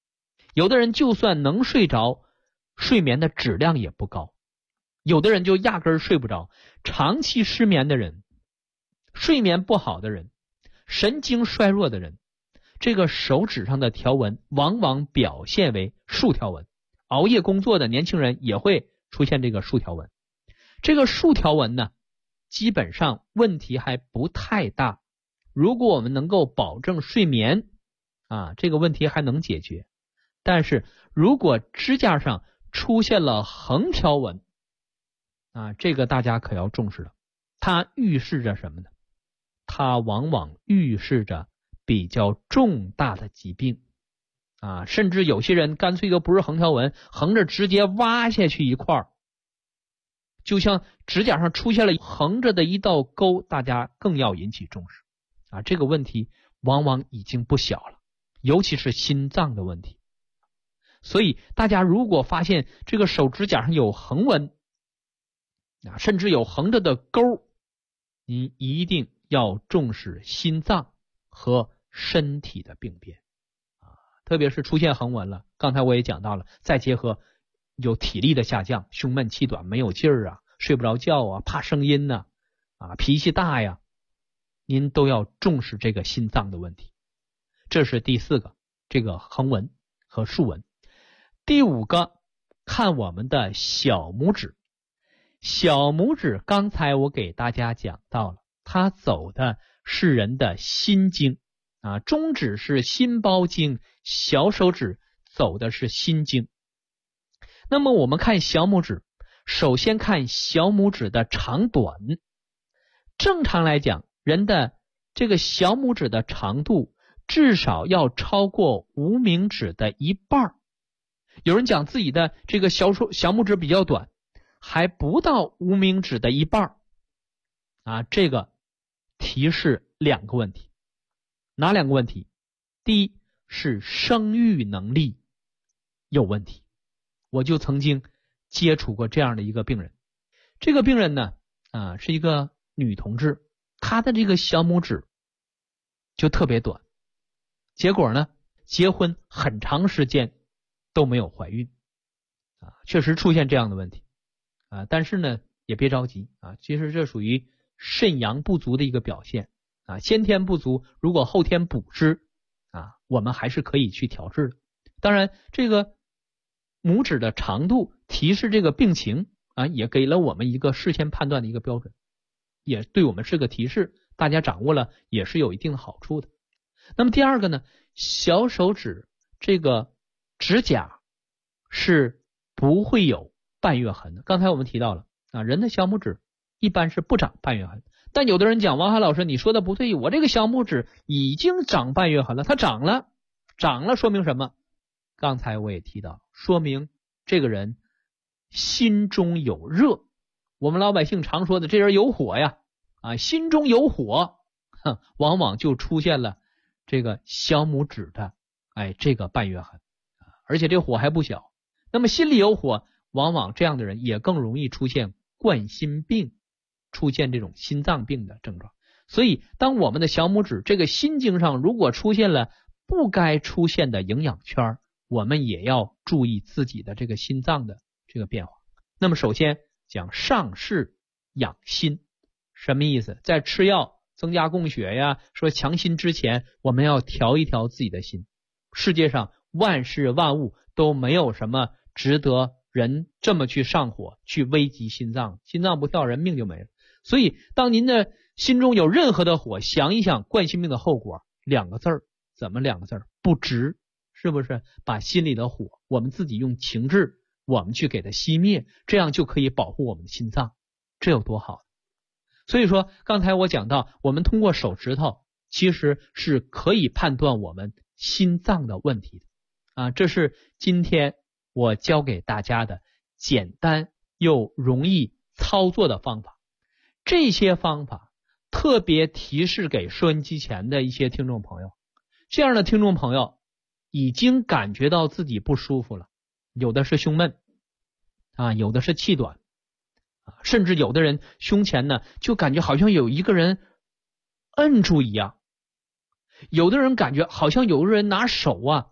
有的人就算能睡着，睡眠的质量也不高，有的人就压根儿睡不着。长期失眠的人，睡眠不好的人，神经衰弱的人，这个手指上的条纹往往表现为竖条纹。熬夜工作的年轻人也会出现这个竖条纹。这个竖条纹呢，基本上问题还不太大，如果我们能够保证睡眠这个问题还能解决。但是如果指甲上出现了横条纹这个大家可要重视了。它预示着什么呢？它往往预示着比较重大的疾病甚至有些人干脆就不是横条纹，横着直接挖下去一块，就像指甲上出现了横着的一道沟，大家更要引起重视这个问题往往已经不小了，尤其是心脏的问题。所以大家如果发现这个手指甲上有横纹甚至有横着的沟，你一定要重视心脏和身体的病变特别是出现横纹了，刚才我也讲到了，再结合有体力的下降，胸闷气短，没有劲儿睡不着觉怕声音脾气大呀，您都要重视这个心脏的问题。这是第4个，这个横纹和竖纹。第5个，看我们的小拇指。小拇指刚才我给大家讲到了，它走的是人的心经中指是心包经，小手指走的是心经。那么我们看小拇指，首先看小拇指的长短。正常来讲，人的这个小拇指的长度至少要超过无名指的一半。有人讲自己的这个小拇指比较短，还不到无名指的一半这个提示2个问题。哪2个问题？第一是生育能力有问题。我就曾经接触过这样的一个病人，这个病人呢是一个女同志，她的这个小拇指就特别短，结果呢结婚很长时间都没有怀孕确实出现这样的问题但是呢也别着急其实这属于肾阳不足的一个表现先天不足，如果后天补之我们还是可以去调治的。当然这个拇指的长度提示这个病情也给了我们一个事先判断的一个标准，也对我们是个提示，大家掌握了也是有一定的好处的。那么第2个呢，小手指这个指甲是不会有半月痕的。刚才我们提到了人的小拇指一般是不长半月痕，但有的人讲，王海老师你说的不对，我这个小拇指已经长半月痕了。它长了说明什么？刚才我也提到，说明这个人心中有热。我们老百姓常说的这人有火呀心中有火往往就出现了这个小拇指的这个半月痕而且这火还不小。那么心里有火，往往这样的人也更容易出现冠心病，出现这种心脏病的症状。所以当我们的小拇指这个心经上如果出现了不该出现的营养圈，我们也要注意自己的这个心脏的这个变化。那么首先讲上视养心，什么意思？在吃药增加供血呀，说强心之前，我们要调一调自己的心。世界上万事万物都没有什么值得人这么去上火，去危及心脏，心脏不跳人命就没了。所以当您的心中有任何的火，想一想冠心病的后果，2个字儿，怎么2个字儿？不值，是不是？把心里的火，我们自己用情志，我们去给它熄灭，这样就可以保护我们的心脏，这有多好？所以说刚才我讲到，我们通过手指头其实是可以判断我们心脏的问题的这是今天我教给大家的简单又容易操作的方法。这些方法特别提示给收音机前的一些听众朋友，这样的听众朋友已经感觉到自己不舒服了，有的是胸闷有的是气短甚至有的人胸前呢就感觉好像有一个人摁住一样，有的人感觉好像有个人拿手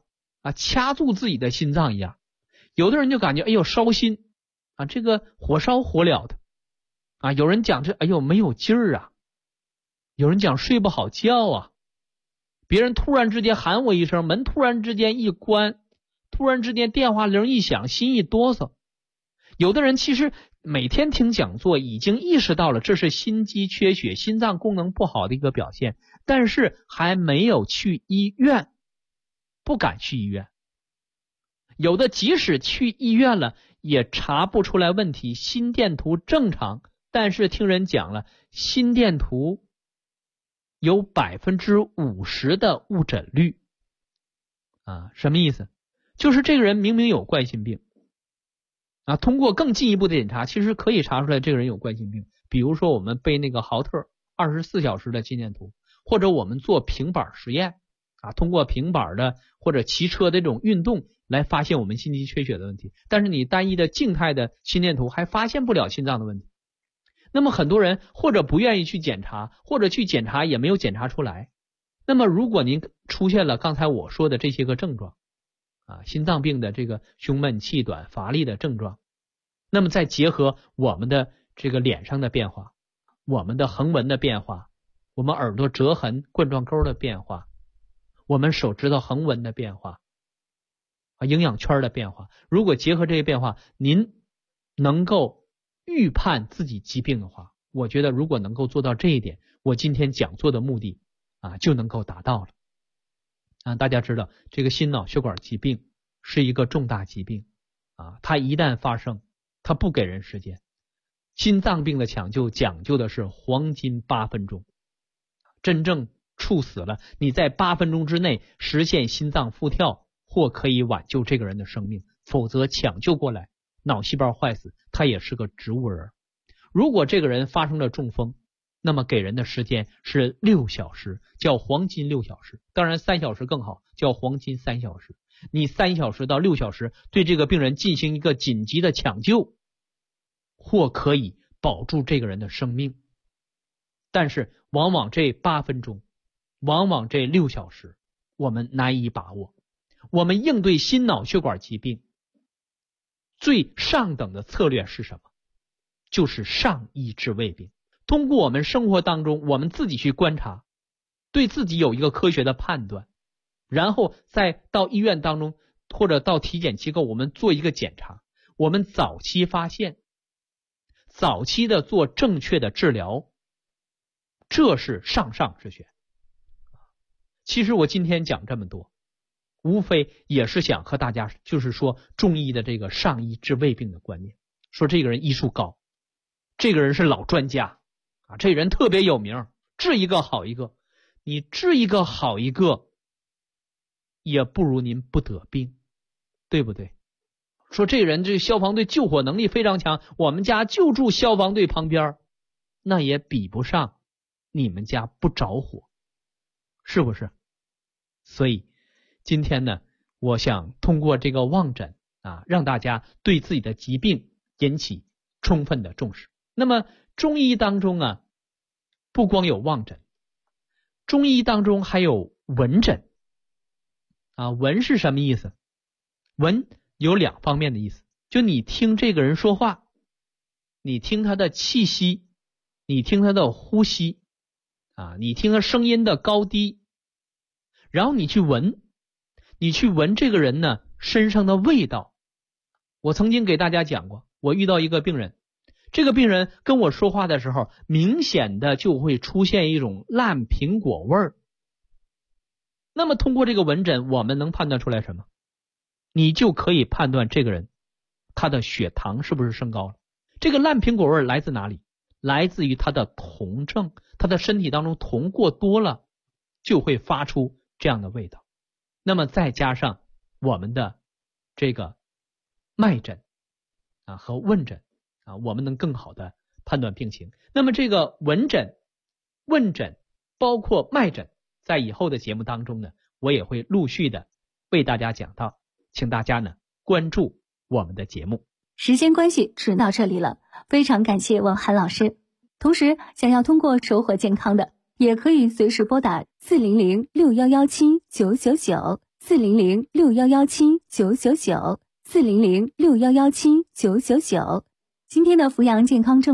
掐住自己的心脏一样。有的人就感觉哎呦烧心这个火烧火燎的有人讲这哎呦没有劲儿啊，有人讲睡不好觉啊，别人突然之间喊我一声，门突然之间一关，突然之间电话铃一响，心一哆嗦。有的人其实每天听讲座已经意识到了这是心肌缺血，心脏功能不好的一个表现，但是还没有去医院，不敢去医院。有的即使去医院了也查不出来问题，心电图正常，但是听人讲了，心电图有 50% 的误诊率什么意思？就是这个人明明有冠心病通过更进一步的检查，其实可以查出来这个人有冠心病。比如说我们背那个豪特24小时的心电图，或者我们做平板实验通过平板的或者骑车的这种运动来发现我们心肌缺血的问题，但是你单一的静态的心电图还发现不了心脏的问题。那么很多人或者不愿意去检查，或者去检查也没有检查出来。那么如果您出现了刚才我说的这些个症状心脏病的这个胸闷气短乏力的症状，那么再结合我们的这个脸上的变化，我们的横纹的变化，我们耳朵折痕冠状沟的变化，我们手指头横纹的变化营养圈的变化，如果结合这些变化，您能够预判自己疾病的话，我觉得如果能够做到这一点，我今天讲座的目的就能够达到了大家知道这个心脑血管疾病是一个重大疾病它一旦发生，它不给人时间。心脏病的抢救讲究的是黄金8分钟，真正猝死了，你在8分钟之内实现心脏复跳，或可以挽救这个人的生命，否则抢救过来脑细胞坏死，他也是个植物人。如果这个人发生了中风，那么给人的时间是6小时，叫黄金6小时，当然3小时更好，叫黄金3小时。你3小时到6小时对这个病人进行一个紧急的抢救，或可以保住这个人的生命。但是往往这8分钟，往往这6小时我们难以把握。我们应对心脑血管疾病最上等的策略是什么？就是上医治未病。通过我们生活当中我们自己去观察，对自己有一个科学的判断，然后再到医院当中或者到体检机构我们做一个检查，我们早期发现，早期的做正确的治疗，这是上之选。其实我今天讲这么多，无非也是想和大家就是说中医的这个上医治未病的观念，说这个人医术高，这个人是老专家这人特别有名，治一个好一个。你治一个好一个也不如您不得病，对不对？说这人这消防队救火能力非常强，我们家就住消防队旁边，那也比不上你们家不着火，是不是？所以今天呢，我想通过这个望诊让大家对自己的疾病引起充分的重视。那么中医当中不光有望诊，中医当中还有闻诊闻是什么意思？闻有2方面的意思，就你听这个人说话，你听他的气息，你听他的呼吸你听他声音的高低，然后你去闻这个人呢身上的味道。我曾经给大家讲过，我遇到一个病人，这个病人跟我说话的时候，明显的就会出现一种烂苹果味儿。那么通过这个闻诊，我们能判断出来什么？你就可以判断这个人他的血糖是不是升高了。这个烂苹果味来自哪里？来自于他的酮症，他的身体当中酮过多了，就会发出这样的味道。那么再加上我们的这个脉诊和问诊我们能更好的判断病情。那么这个闻诊、问诊包括脉诊，在以后的节目当中呢，我也会陆续的为大家讲到，请大家呢关注我们的节目。 时间关系只到这里了，非常感谢王涵老师。同时想要通过收获健康的，也可以随时拨打400-6117-999 400-6117-999，400-6117-999。今天的扶阳健康正